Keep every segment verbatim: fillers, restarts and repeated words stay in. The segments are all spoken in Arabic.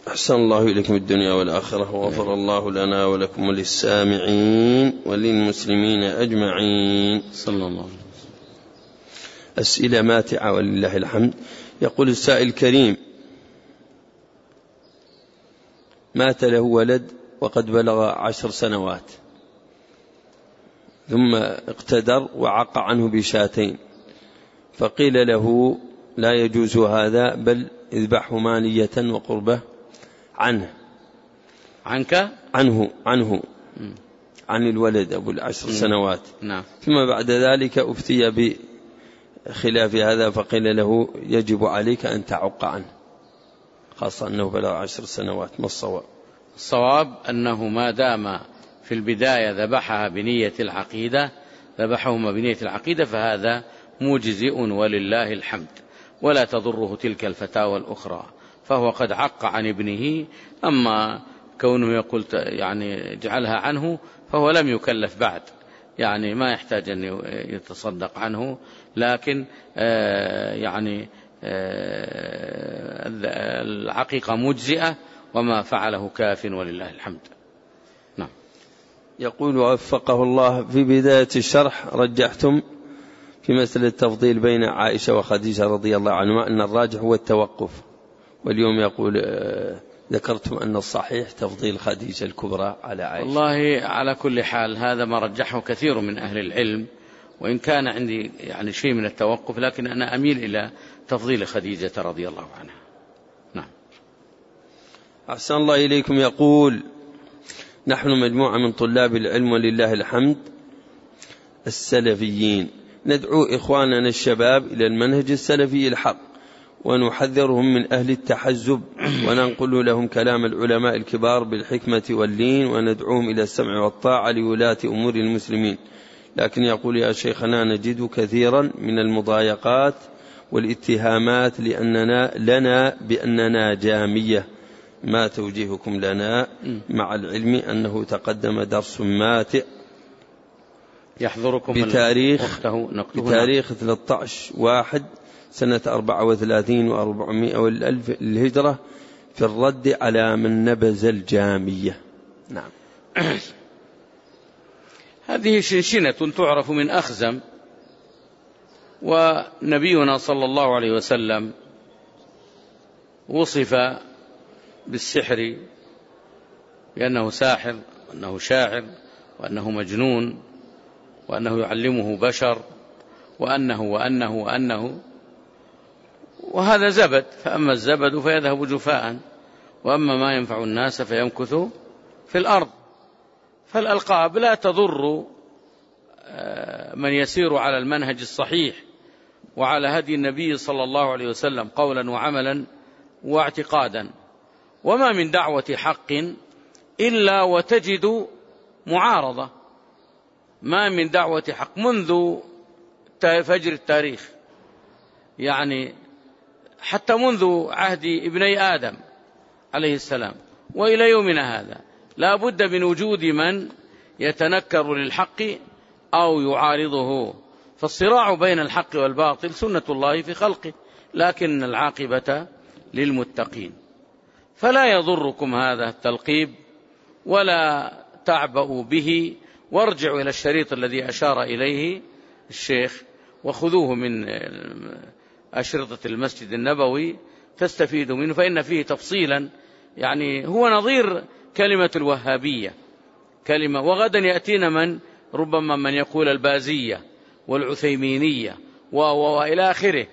أحسن الله إليكم الدنيا والآخرة، وغفر الله لنا ولكم وللسامعين وللمسلمين أجمعين صلى الله عليه وسلم. أسئلة ماتعة ولله الحمد. يقول السائل الكريم: مات له ولد وقد بلغ عشر سنوات، ثم اقتدر وعق عنه بشاتين، فقيل له لا يجوز هذا بل اذبحه مانية وقربة عنه عنك عنه عنه عن الولد أبو العشر سنوات. نعم. ثم بعد ذلك أفتي بخلاف هذا، فقيل له يجب عليك أن تعق عنه، خاصة أنه بلغ عشر سنوات. ما الصواب؟ الصواب أنه ما دام في البداية ذبحها بنية العقيدة ذبحهما بنية العقيدة فهذا مجزئ ولله الحمد، ولا تضره تلك الفتاوى الأخرى، فهو قد عق عن ابنه. أما كونه يقول يعني جعلها عنه فهو لم يكلف بعد، يعني ما يحتاج أن يتصدق عنه، لكن آه يعني آه العقيقة مجزئة وما فعله كاف ولله الحمد. نعم. يقول وفقه الله: في بداية الشرح رجحتم في مسألة التفضيل بين عائشة وخديجة رضي الله عنهما أن الراجح هو التوقف، واليوم يقول آه ذكرتم أن الصحيح تفضيل خديجة الكبرى على عائشة. والله على كل حال هذا ما رجحه كثير من أهل العلم، وإن كان عندي يعني شيء من التوقف، لكن أنا أميل إلى تفضيل خديجة رضي الله عنها. نعم. أحسن الله إليكم. يقول: نحن مجموعة من طلاب العلم ولله الحمد السلفيين، ندعو إخواننا الشباب إلى المنهج السلفي الحق، ونحذرهم من أهل التحزب، وننقل لهم كلام العلماء الكبار بالحكمة واللين، وندعوهم إلى السمع والطاعة لولاة أمور المسلمين. لكن يقول: يا شيخنا، نجد كثيرا من المضايقات والاتهامات لأننا لنا بأننا جامية، ما توجيهكم لنا مع العلم أنه تقدم درس ماتع يحضركم بتاريخ, بتاريخ ثلاثة عشر واحد سنة أربعة وثلاثين وأربعمائة والألف الهجرة في الرد على من نبذ الجامية. نعم. هذه شنشنة تعرف من أخزم، ونبينا صلى الله عليه وسلم وصف بالسحر بأنه ساحر، وأنه شاعر، وأنه مجنون، وأنه يعلمه بشر، وأنه وأنه وأنه وهذا زبد، فأما الزبد فيذهب جفاء، وأما ما ينفع الناس فيمكث في الأرض. فالألقاب لا تضر من يسير على المنهج الصحيح وعلى هدي النبي صلى الله عليه وسلم قولا وعملا واعتقادا. وما من دعوة حق إلا وتجد معارضة، ما من دعوة حق منذ فجر التاريخ، يعني حتى منذ عهد ابني آدم عليه السلام وإلى يومنا هذا لا بد من وجود من يتنكر للحق أو يعارضه. فالصراع بين الحق والباطل سنة الله في خلقه، لكن العاقبة للمتقين. فلا يضركم هذا التلقيب ولا تعبأوا به، وارجعوا إلى الشريط الذي أشار إليه الشيخ وخذوه من أشرطة المسجد النبوي تستفيدوا منه، فإن فيه تفصيلا، يعني هو نظير كلمة الوهابية كلمة. وغدا يأتينا من ربما من يقول البازية والعثيمينية وإلى آخره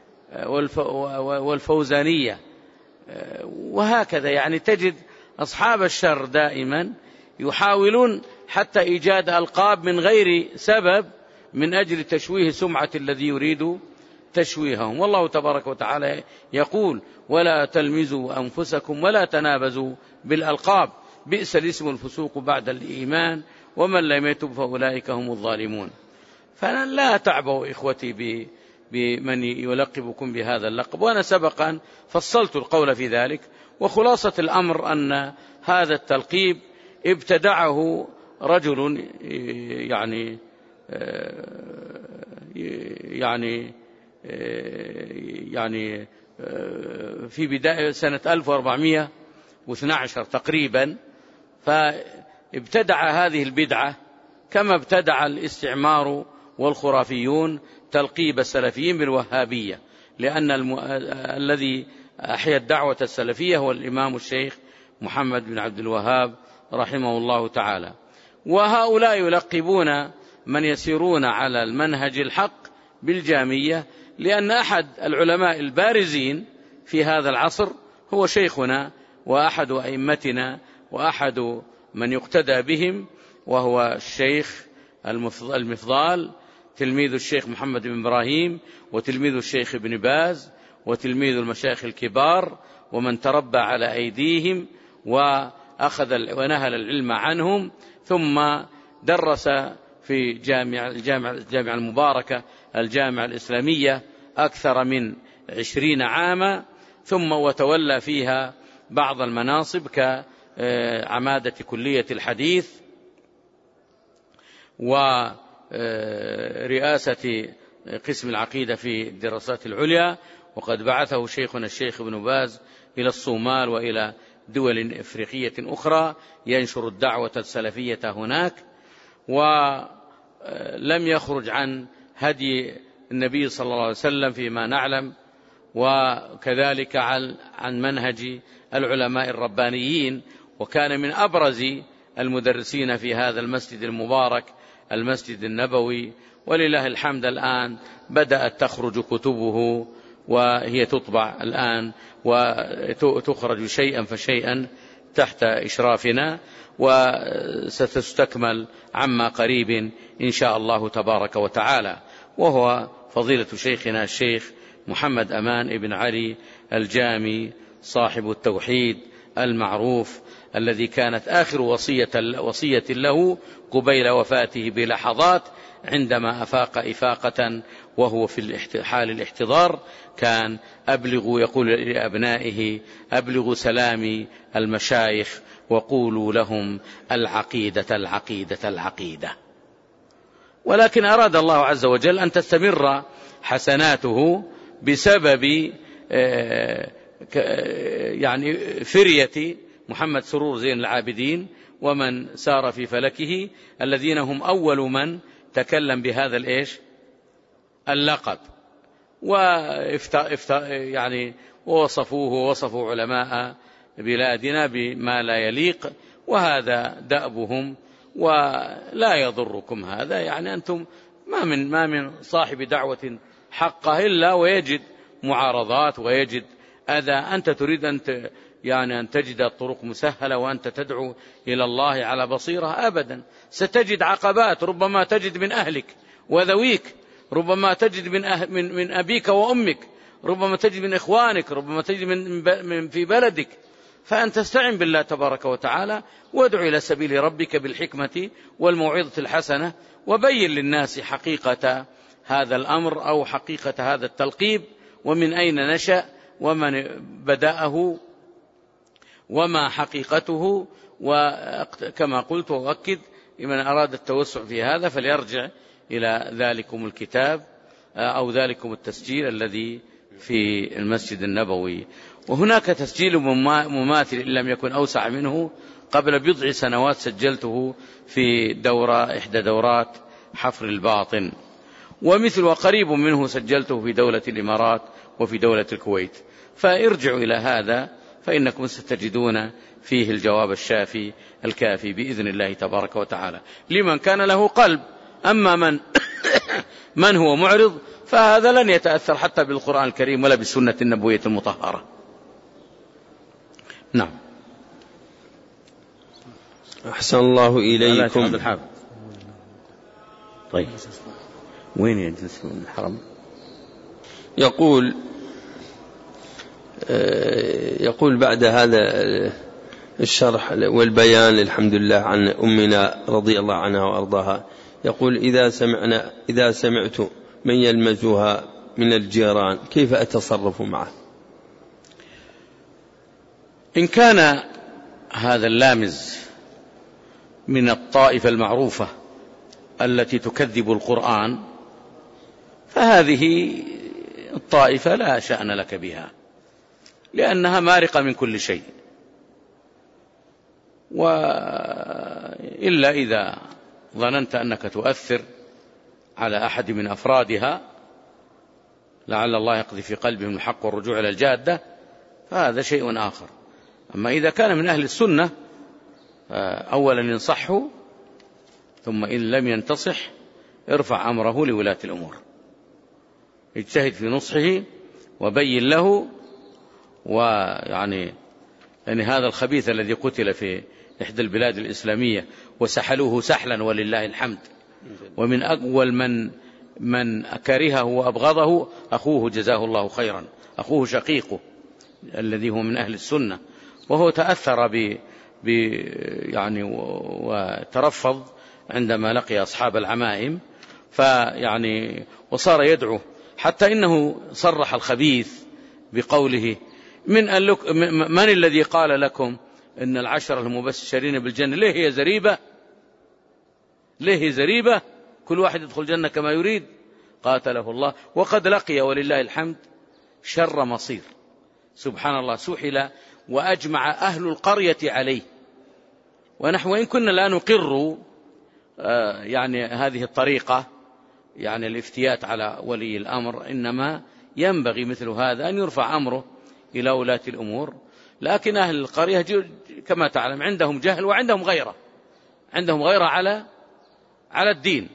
والفوزانية، وهكذا. يعني تجد أصحاب الشر دائما يحاولون حتى إيجاد ألقاب من غير سبب من أجل تشويه سمعة الذي يريد تشويههم. والله تبارك وتعالى يقول: ولا تلمزوا أنفسكم ولا تنابزوا بالألقاب، بئس الاسم الفسوق بعد الإيمان ومن لم يتب فأولئك هم الظالمون. فلا تعبوا إخوتي بمن يلقبكم بهذا اللقب، وأنا سبقا فصلت القول في ذلك. وخلاصة الأمر أن هذا التلقيب ابتدعه رجل يعني يعني يعني في بداية سنة ألف وأربعمائة واثنى عشر تقريبا، فابتدع هذه البدعة كما ابتدع الاستعمار والخرافيون تلقيب السلفيين بالوهابية، لأن الم... الذي أحيا الدعوة السلفية هو الإمام الشيخ محمد بن عبد الوهاب رحمه الله تعالى. وهؤلاء يلقبون من يسيرون على المنهج الحق بالجامية، لأن أحد العلماء البارزين في هذا العصر هو شيخنا وأحد أئمتنا وأحد من يقتدى بهم، وهو الشيخ المفضال تلميذ الشيخ محمد بن إبراهيم وتلميذ الشيخ ابن باز وتلميذ المشايخ الكبار، ومن تربى على أيديهم وأخذ ونهل العلم عنهم، ثم درس في جامع الجامعة الجامعة المباركة الجامعة الإسلامية أكثر من عشرين عاما، ثم وتولى فيها بعض المناصب كعمادة كلية الحديث ورئاسة قسم العقيدة في الدراسات العليا. وقد بعثه شيخنا الشيخ ابن باز إلى الصومال وإلى دول إفريقية أخرى ينشر الدعوة السلفية هناك، ولم يخرج عن هدي النبي صلى الله عليه وسلم فيما نعلم، وكذلك عن منهج العلماء الربانيين. وكان من أبرز المدرسين في هذا المسجد المبارك المسجد النبوي، ولله الحمد الآن بدأت تخرج كتبه وهي تطبع الآن وتخرج شيئا فشيئا تحت إشرافنا، وستستكمل عما قريب إن شاء الله تبارك وتعالى. وهو فضيلة شيخنا الشيخ محمد أمان ابن علي الجامي صاحب التوحيد المعروف، الذي كانت آخر وصية, وصية له قبيل وفاته بلحظات عندما أفاق إفاقة وهو في حال الاحتضار، كان أبلغوا يقول لأبنائه أبلغوا سلامي المشايخ وقولوا لهم العقيدة العقيدة العقيدة. ولكن أراد الله عز وجل أن تستمر حسناته بسبب يعني فرية محمد سرور زين العابدين ومن سار في فلكه، الذين هم أول من تكلم بهذا الإيش اللقب، وإفت... يعني ووصفوه ووصفوا علماء بلادنا بما لا يليق، وهذا دأبهم ولا يضركم هذا. يعني أنتم ما من ما من صاحب دعوة حقه إلا ويجد معارضات ويجد أذى. أنت تريد أن ت... يعني أن تجد الطرق مسهلة وأنت تدعو إلى الله على بصيرة؟ أبدا، ستجد عقبات، ربما تجد من أهلك وذويك، ربما تجد من, أه... من... من أبيك وأمك، ربما تجد من إخوانك، ربما تجد من... من في بلدك. فأنت استعن بالله تبارك وتعالى وادعو إلى سبيل ربك بالحكمة والموعظة الحسنة، وبين للناس حقيقة هذا الأمر أو حقيقة هذا التلقيب، ومن أين نشأ ومن بدأه وما حقيقته. وكما قلت وأؤكد لمن أراد التوسع في هذا فليرجع إلى ذلكم الكتاب أو ذلكم التسجيل الذي في المسجد النبوي. وهناك تسجيل مماثل إن لم يكن أوسع منه قبل بضع سنوات سجلته في دورة إحدى دورات حفر الباطن، ومثل وقريب منه سجلته في دولة الإمارات وفي دولة الكويت. فارجعوا إلى هذا فإنكم ستجدون فيه الجواب الشافي الكافي بإذن الله تبارك وتعالى لمن كان له قلب. أما من من هو معرض فهذا لن يتأثر حتى بالقرآن الكريم ولا بالسنة النبوية المطهرة. نعم. أحسن الله إليكم. طيب وين يجلس من الحرم؟ يقول يقول بعد هذا الشرح والبيان الحمد لله عن أمنا رضي الله عنها وأرضاها، يقول إذا سمعنا إذا سمعت من يلمزها من الجيران كيف أتصرف معه؟ إن كان هذا اللامز من الطائفة المعروفة التي تكذب القرآن فهذه الطائفة لا شأن لك بها، لأنها مارقة من كل شيء. وإلا إذا ظننت أنك تؤثر على أحد من أفرادها لعل الله يقضي في قلبهم الحق والرجوع إلى الجادة، فهذا شيء آخر. أما إذا كان من أهل السنة أولا ينصحه، ثم إن لم ينتصح ارفع أمره لولاة الأمور، اجتهد في نصحه وبين له. ويعني يعني هذا الخبيث الذي قتل في إحدى البلاد الإسلامية وسحلوه سحلا ولله الحمد، ومن أول من من كرهه وأبغضه أخوه جزاه الله خيرا، أخوه شقيقه الذي هو من أهل السنة، وهو تأثر ب ب يعني وترفض عندما لقي أصحاب العمائم، فيعني وصار يدعو، حتى إنه صرح الخبيث بقوله: من, من الذي قال لكم إن العشرة المبشرين بالجنة ليه هي زريبة؟ ليه هي زريبة؟ كل واحد يدخل الجنة كما يريد. قاتله الله، وقد لقي ولله الحمد شر مصير. سبحان الله، سحل وأجمع أهل القرية عليه. ونحن وإن كنا لا نقر يعني هذه الطريقة، يعني الافتيات على ولي الأمر، إنما ينبغي مثل هذا أن يرفع أمره إلى ولاة الأمور. لكن أهل القرية كما تعلم عندهم جهل وعندهم غيرة، عندهم غيرة على على الدين،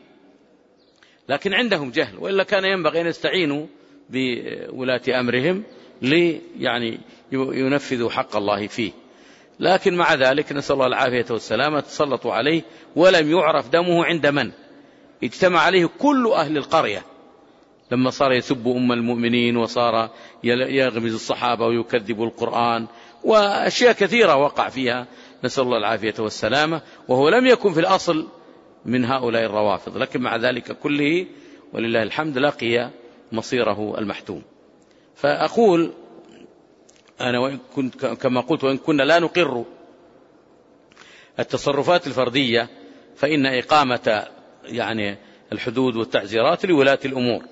لكن عندهم جهل، وإلا كان ينبغي أن يستعينوا بولاة أمرهم لي يعني ينفذوا حق الله فيه. لكن مع ذلك نسأل الله العافية والسلامة، تسلطوا عليه ولم يعرف دمه عند من اجتمع عليه كل أهل القرية، لما صار يسب أم المؤمنين، وصار يغمز الصحابة ويكذب القرآن، وأشياء كثيرة وقع فيها، نسأل الله العافية والسلامة. وهو لم يكن في الأصل من هؤلاء الروافض، لكن مع ذلك كله ولله الحمد لقي مصيره المحتوم. فأقول أنا وإن كنت كما قلت وإن كنا لا نقر التصرفات الفردية، فإن إقامة يعني الحدود والتعزيرات لولاة الأمور.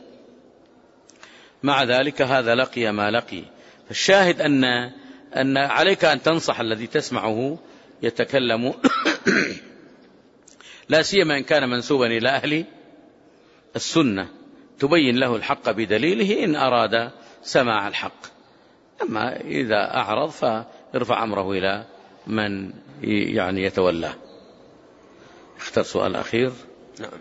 مع ذلك هذا لقي ما لقي. فالشاهد أن أن عليك أن تنصح الذي تسمعه يتكلم لا سيما إن كان منسوبا إلى أهل السنة، تبين له الحق بدليله إن أراد سماع الحق. أما إذا أعرض فارفع أمره إلى من يعني يتولاه. اختر سؤال أخير. نعم.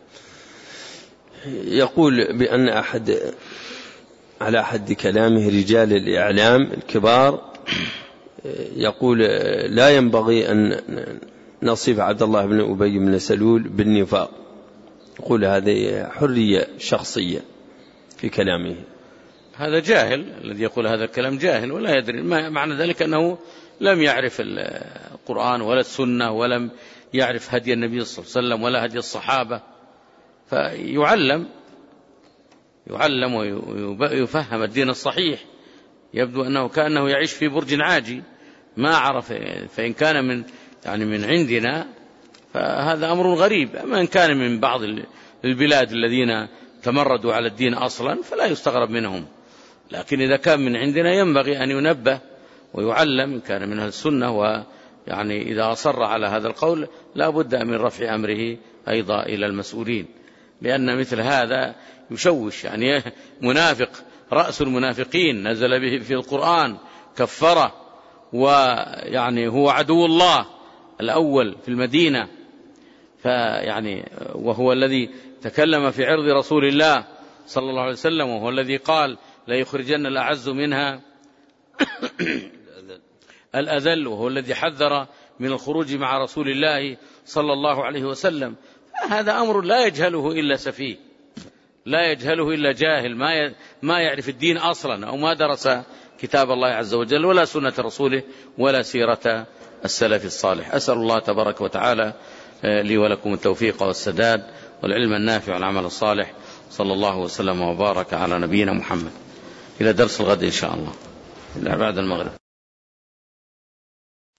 يقول بأن أحد على حد كلامه رجال الإعلام الكبار يقول لا ينبغي أن نصف عبد الله بن أبي بن سلول بالنفاق، يقول هذه حرية شخصية في كلامه. هذا جاهل، الذي يقول هذا الكلام جاهل ولا يدري. معنى ذلك أنه لم يعرف القرآن ولا السنة، ولم يعرف هدي النبي صلى الله عليه وسلم ولا هدي الصحابة. فيعلم يعلم ويفهم الدين الصحيح. يبدو أنه كأنه يعيش في برج عاجي ما عرف. فإن كان من يعني من عندنا فهذا أمر غريب، أما إن كان من بعض البلاد الذين تمردوا على الدين أصلا فلا يستغرب منهم. لكن إذا كان من عندنا ينبغي أن ينبه ويعلم إن كان من أهل السنة، ويعني إذا أصر على هذا القول لا بد من رفع أمره أيضا إلى المسؤولين، لأن مثل هذا يشوش. يعني منافق رأس المنافقين نزل به في القرآن، كفره، ويعني هو عدو الله الأول في المدينة، فيعني وهو الذي تكلم في عرض رسول الله صلى الله عليه وسلم، وهو الذي قال لا يخرجن الأعز منها الأذل، وهو الذي حذر من الخروج مع رسول الله صلى الله عليه وسلم. هذا أمر لا يجهله إلا سفيه، لا يجهله إلا جاهل ما ما يعرف الدين أصلا، أو ما درس كتاب الله عز وجل ولا سنة رسوله ولا سيرة السلف الصالح. أسأل الله تبارك وتعالى لي ولكم التوفيق والسداد والعلم النافع والعمل الصالح. صلى الله وسلم وبارك على نبينا محمد. إلى درس الغد إن شاء الله، إلى بعد المغرب.